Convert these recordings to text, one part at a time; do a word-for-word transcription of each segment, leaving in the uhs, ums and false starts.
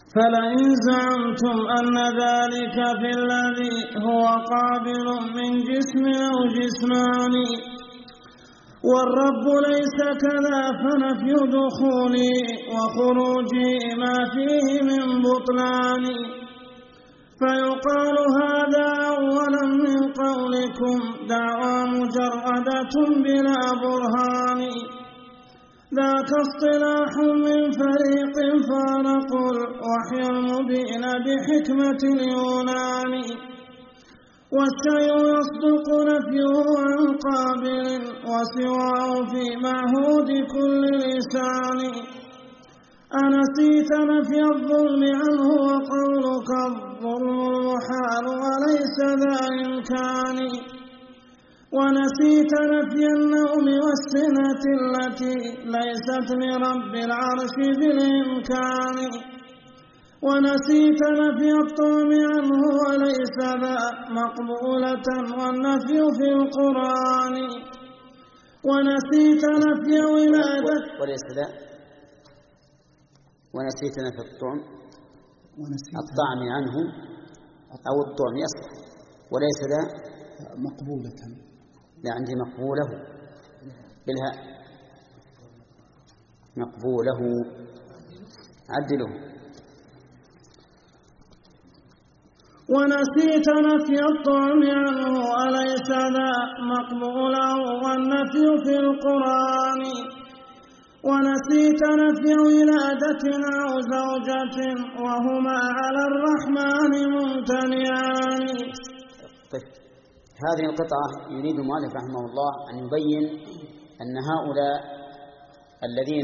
فلئن زعمتم أن ذلك في الذي هو قابل من جسم أو جسمان والرب ليس كذا فنفي دخولي وخروجي ما فيه من بطلان فيقال هذا أولا من قولكم دعوى مجردة بلا برهان ذاك اصطلاح من فريق فارقوا الوحي المبين بحكمة اليونان والشيء يصدق نفيه عن قابل وسواه في معهود كل لسان أنسيت نفي الظلم عنه وقولك الظلم المحال وليس ذا إمكان ونسيت نفي النوم والسنة التي ليست لرب العرش بالإمكان ونسيت نفي الطعم عنه وليس ذا مقبولة والنفي في القرآن ونسيت نفي ولادة وليس ذا ونسيت نفي الطعم الطعم عنه أو الطعم يصح وليس ذا مقبولة لا عندي مقبوله بالهاء مقبوله عدله ونسيت نفي الطعم عنه أليس ذا مقبوله والنفي في القرآن ونسيت نفي ولادة أو زوجة وهما على الرحمن ممتنعان. طيب هذه القطعة يريد المؤلف رحمه الله أن يبين أن هؤلاء الذين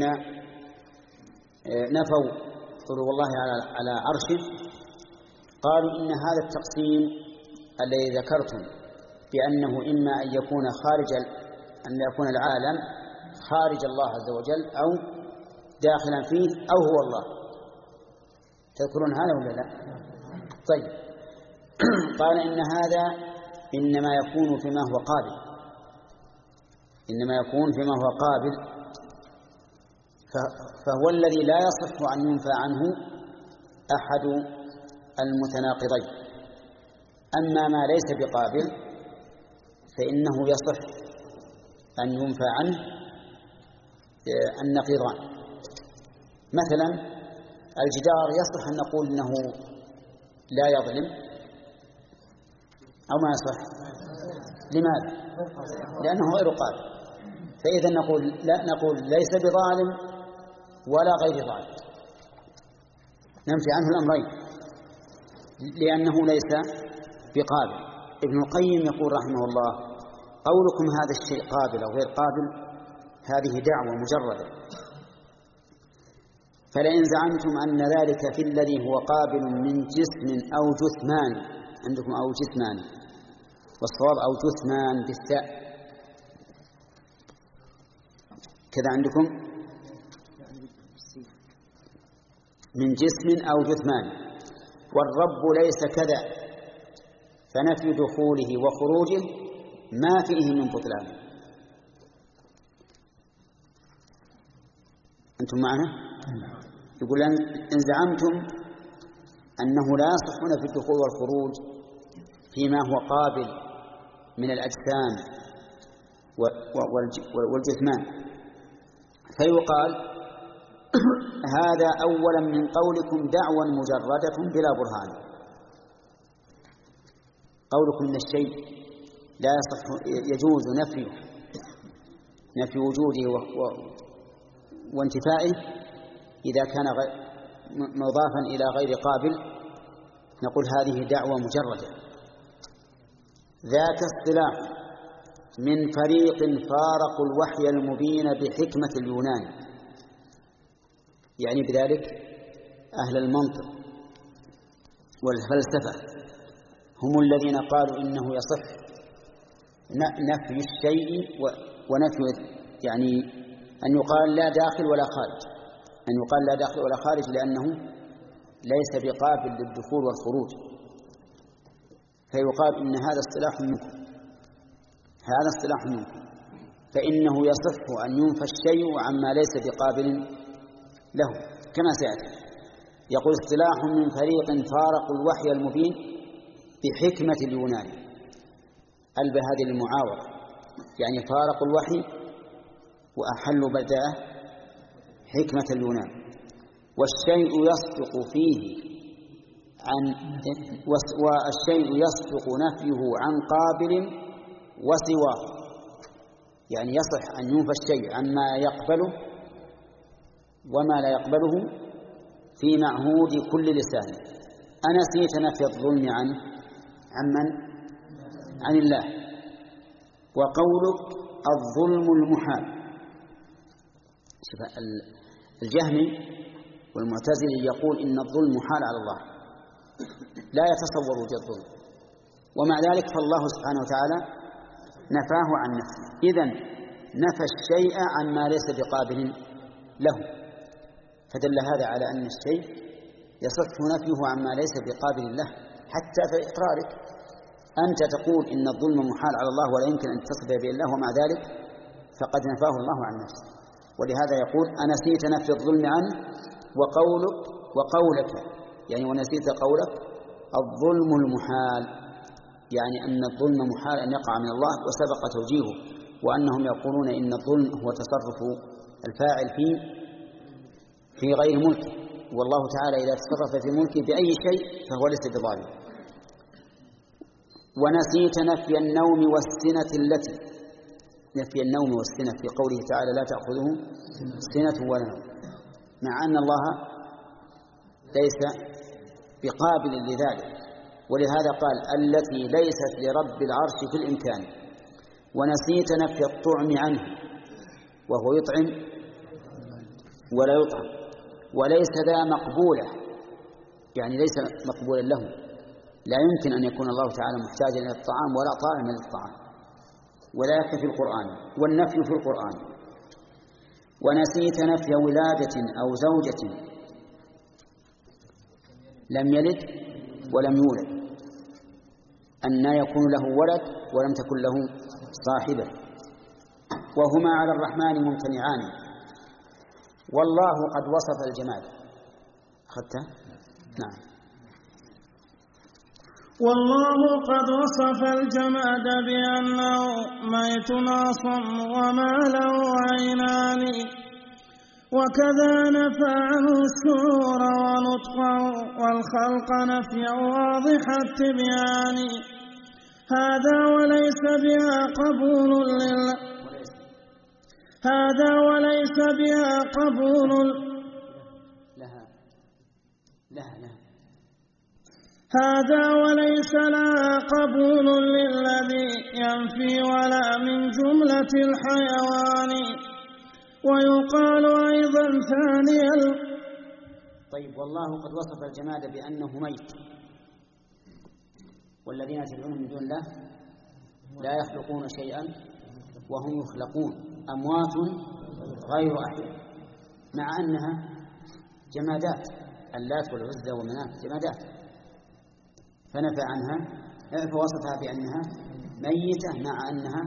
نفوا علو الله على عرشه قالوا إن هذا التقسيم الذي ذكرتم بأنه إما أن يكون خارج أن يكون العالم خارج الله عز وجل أو داخلا فيه أو هو الله تذكرون هذا ولا لا؟ طيب قال إن هذا إنما يكون فيما هو قابل إنما يكون فيما هو قابل فهو الذي لا يصح أن ينفى عنه أحد المتناقضين. أما ما ليس بقابل فإنه يصح أن ينفى عنه النقيضان. مثلا الجدار يصح أن نقول إنه لا يظلم أو ما يصح. لماذا؟ لأنه غير قابل. فإذا نقول لا نقول ليس بظالم ولا غير ظالم ننفي عنه الأمرين لأنه ليس بقابل. ابن القيم يقول رحمه الله قولكم هذا الشيء قابل أو غير قابل هذه دعوة مجردة. فلئن زعمتم أن ذلك في الذي هو قابل من جسم أو جثمان عندكم أو جثمان والصواب أو جثمان بالثاء كذا عندكم من جسم أو جثمان والرب ليس كذا فنفي دخوله وخروجه ما فيه من بطلان. أنتم معنا؟ يقول إن زعمتم أنه لا يصح في الدخول والخروج فيما هو قابل من الأجسام والجثمان فيقال هذا أولا من قولكم دعوى مجردة بلا برهان. قولكم إن الشيء لا يصح يجوز نفيه نفي وجوده وانتفائه إذا كان مضافا إلى غير قابل نقول هذه دعوة مجردة. ذاك اصطلاح من فريق فارقوا الوحي المبين بحكمة اليونان يعني بذلك أهل المنطق والفلسفة هم الذين قالوا إنه يصح نفي الشيء ونفي يعني أن يقال لا داخل ولا خارج أن يقال لا داخل ولا خارج لأنه ليس بقابل للدخول والخروج فيقال إن هذا اصطلاح منكم هذا اصطلاح منكم فإنه يصح أن ينفى الشيء عما ليس بقابل له كما سيأتي. يقول اصطلاح من فريق فارقوا الوحي المبين بحكمة اليونان. ألبى هذه المعاورة، يعني فارقوا الوحي وأحلوا بدأه حكمة اليونان. والشيء يصدق فيه عن والشيء يصدق نفيه عن قابل وسواه، يعني يصح أن ينفى الشيء عما يقبله وما لا يقبله في معهود كل لسان. أنسيت نفي الظلم عنه عمن عن الله. وقولك الظلم المحال. الجهمي والمعتزلي يقول إن الظلم محال على الله، لا يتصور وجود الظلم، ومع ذلك فالله سبحانه وتعالى نفاه عن نفسه. إذن نفى الشيء عما ليس بقابل له، فدل هذا على أن الشيء يصح نفيه عما ليس بقابل له. حتى في إقرارك أنت تقول إن الظلم محال على الله ولا يمكن أن تصف به الله، ومع ذلك فقد نفاه الله عن نفسه. ولهذا يقول أنسيت نفي الظلم عنه وقولك وقولك، يعني ونسيت قولك الظلم المحال، يعني أن الظلم محال أن يقع من الله، وسبق توجيهه وأنهم يقولون إن الظلم هو تصرف الفاعل في في غير ملكه، والله تعالى إذا تصرف في ملكه بأي شيء فهو ليس بظالم. ونسيت نفي النوم والسنة التي نفي النوم والسنة في قوله تعالى لا تأخذه سنة ولا نوم، مع أن الله ليس بقابل لذلك، ولهذا قال التي ليست لرب العرش في الإمكان. ونسيت نفي الطعم عنه، وهو يطعم ولا يطعم، وليس ذا مقبولة، يعني ليس مقبولا له، لا يمكن أن يكون الله تعالى محتاجا إلى الطعام ولا طالبا للطعام، ولا يكفي في القرآن، والنفي في القرآن. ونسيت نفي ولادة أو زوجة لم يلد ولم يولد، أن يكون له ولد ولم تكن له صاحبة، وهما على الرحمن ممتنعان. والله قد وصف الجمال. أخذته؟ نعم. والله قد وصف الجماد بأنه ميت أصم وما له عينان، وكذا نفى عنه الشعور ونطقه والخلق نفيا واضح التبيان. هذا وليس بها قبول لله هذا وليس بها قبول لها لها لها هذا وليس لها قبول للذي ينفي ولا من جملة الحيوان. ويقال أيضا ثانيا. طيب، والله قد وصف الجماد بأنه ميت، والذين تدعون من دون الله لا يخلقون شيئا وهم يخلقون، أموات غير أحياء، مع أنها جمادات، اللات والعزى ومناة جمادات، فنفى عنها فوصفها بأنها ميتة مع أنها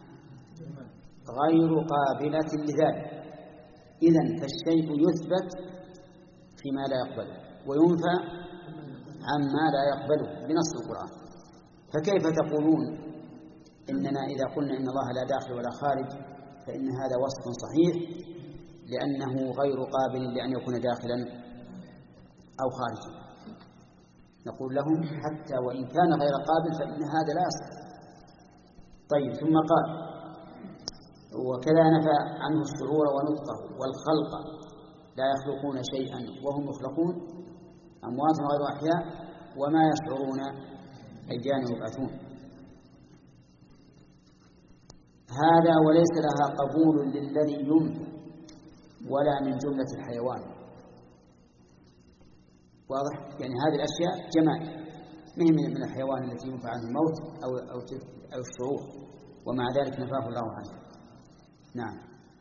غير قابلة لذلك. إذن فالشيء يثبت فيما لا يقبله وينفى عما لا يقبله بنص القرآن. فكيف تقولون إننا إذا قلنا إن الله لا داخل ولا خارج فإن هذا وصف صحيح لأنه غير قابل لأن يكون داخلا أو خارجا؟ نقول لهم حتى وإن كان غير قابل فإن هذا لا يصح. طيب، ثم قال وكذا نفى عنه الشعور ونطقه والخلق لا يخلقون شيئا وهم يخلقون، أموات غير أحياء وما يشعرون أيان يبعثون. هذا وليس لها قبول للذي ينفى ولا من جملة الحيوان. واضح؟ يعني هذه الأشياء جمال، مهم من الحيوان التي ينفع عنه الموت أو, أو, أو الشعور، ومع ذلك نفاه الله عنه. نعم.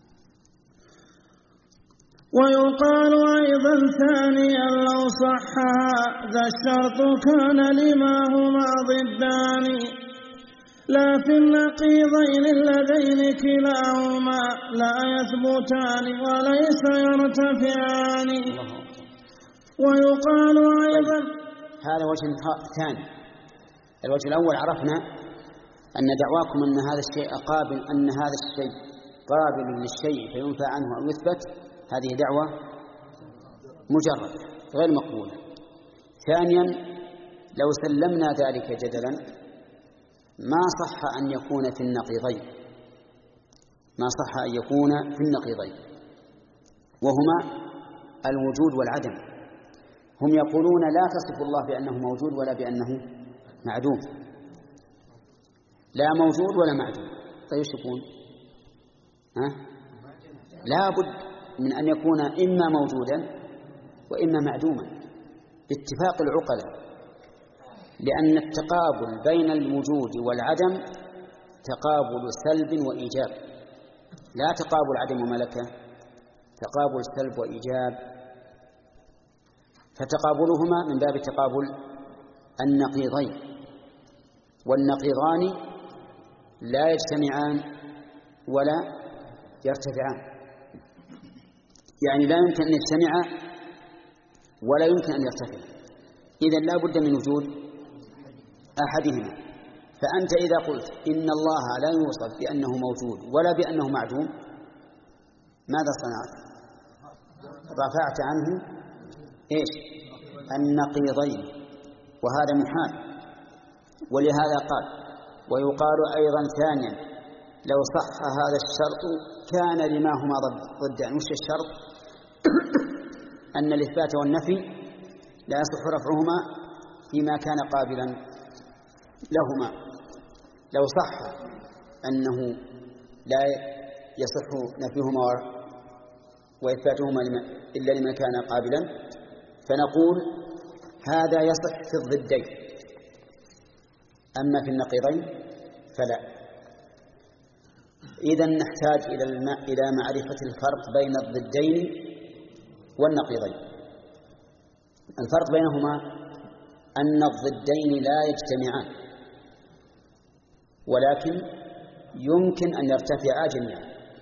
ويقال أيضا ثانيا لو صح هذا الشرط كان لما هما ضدان، لا في النقيضين اللذين كلاهما لا يثبتان وليس يرتفعان. ويقال أيضا. هذا وجه ثاني. الوجه الأول عرفنا أن دعواكم أن هذا الشيء قابل أن هذا الشيء قابل للشيء فينفى عنه أو يثبت، هذه دعوة مجرد غير مقبولة. ثانيا لو سلمنا ذلك جدلا ما صح أن يكون في النقيضين، ما صح أن يكون في النقيضين وهما الوجود والعدم. هم يقولون لا تصف الله بأنه موجود ولا بأنه معدوم، لا موجود ولا معدوم. طيب ايش يكون؟ ها؟ لا بد من أن يكون إما موجودا وإما معدوما باتفاق العقلاء، لأن التقابل بين الوجود والعدم تقابل سلب وإيجاب، لا تقابل عدم وملكة، تقابل سلب وإيجاب، فتقابلهما من باب تقابل النقيضين، والنقيضان لا يجتمعان ولا يرتفعان، يعني لا يمكن أن يجتمع ولا يمكن أن يرتفع، إذن لا بد من وجود أحدهما. فأنت إذا قلت إن الله لا يوصف بأنه موجود ولا بأنه معدوم، ماذا صنعت؟ رفعت عنه إيش؟ النقيضين، وهذا محال. ولهذا قال ويقال أيضا ثانيا لو صح هذا الشرط كان لما هما ضدان. وش الشرط؟ أن الإثبات والنفي لا يصح رفعهما فيما كان قابلا لهما. لو صح أنه لا يصح نفيهما وإثباتهما إلا لما كان قابلا فنقول هذا يصح في الضدين، أما في النقيضين فلا. إذن نحتاج إلى معرفة الفرق بين الضدين والنقيضين. الفرق بينهما أن الضدين لا يجتمعان، ولكن يمكن أن يرتفعا جميعا،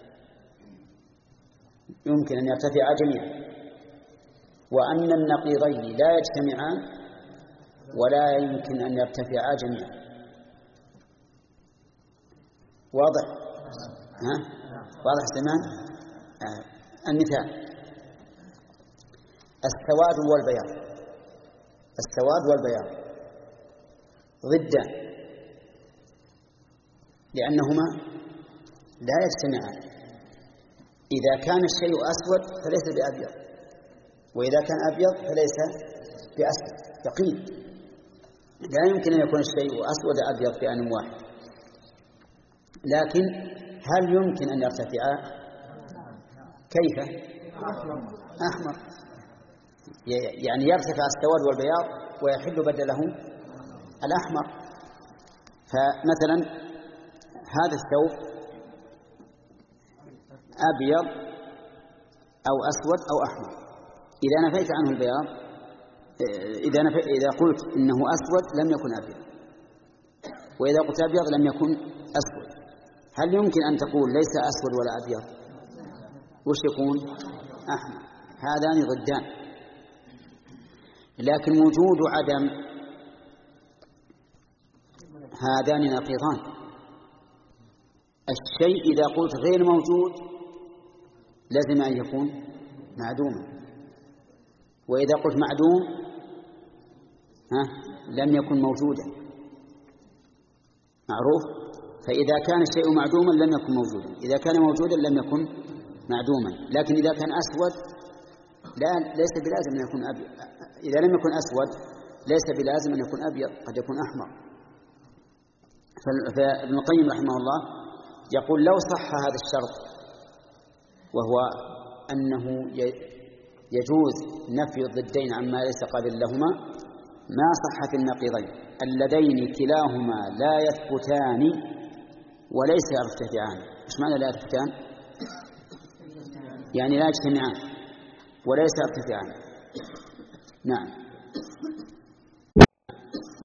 يمكن أن يرتفعا جميعا، وأن النقيضين لا يجتمعان ولا يمكن أن يرتفعا جميعا. واضح؟ ها؟ واضح سمان؟ آه. المثال السواد والبياض، السواد والبياض ضدان لأنهما لا يجتمعان. إذا كان الشيء أسود فليس بأبيض، وإذا كان أبيض فليس بأسود، يقين. لا يمكن أن يكون الشيء أسود أبيض في آن واحد. لكن هل يمكن أن يرتفعا؟ كيف؟ أحمر، يعني يرتفع السواد والبياض ويحل بدله الأحمر. فمثلا هذا الثوب أبيض أو أسود أو أحمر، إذا نفيت عنه البياض، إذا, نفي إذا قلت إنه أسود لم يكن أبيض، وإذا قلت أبيض لم يكن أسود. هل يمكن أن تقول ليس أسود ولا أبيض؟ وش يكون؟ أحمر. هذان ضدان. لكن وجود عدم هذان نقيضان. الشيء إذا قلت غير موجود لازم أن يكون معدوما، وإذا قلت معدوم ها لم يكن موجودا. معروف؟ فإذا كان الشيء معدوما لم يكن موجودا، إذا كان موجودا لم يكن معدوما. لكن إذا كان أسود لا ليس بلازم أن يكون أبيض، إذا لم يكن أسود ليس بلازم أن يكون أبيض، قد يكون أحمر. فابن القيم رحمه الله يقول لو صح هذا الشرط، وهو أنه يجوز نفي الضدين عما ليس قابل لهما، ما صح في النقيضين اللذين كلاهما لا يثبتان وليس يرتفعان. ايش معنى لا يرتفعان؟ يعني لا يجتمعان وليس يرتفعان. نعم.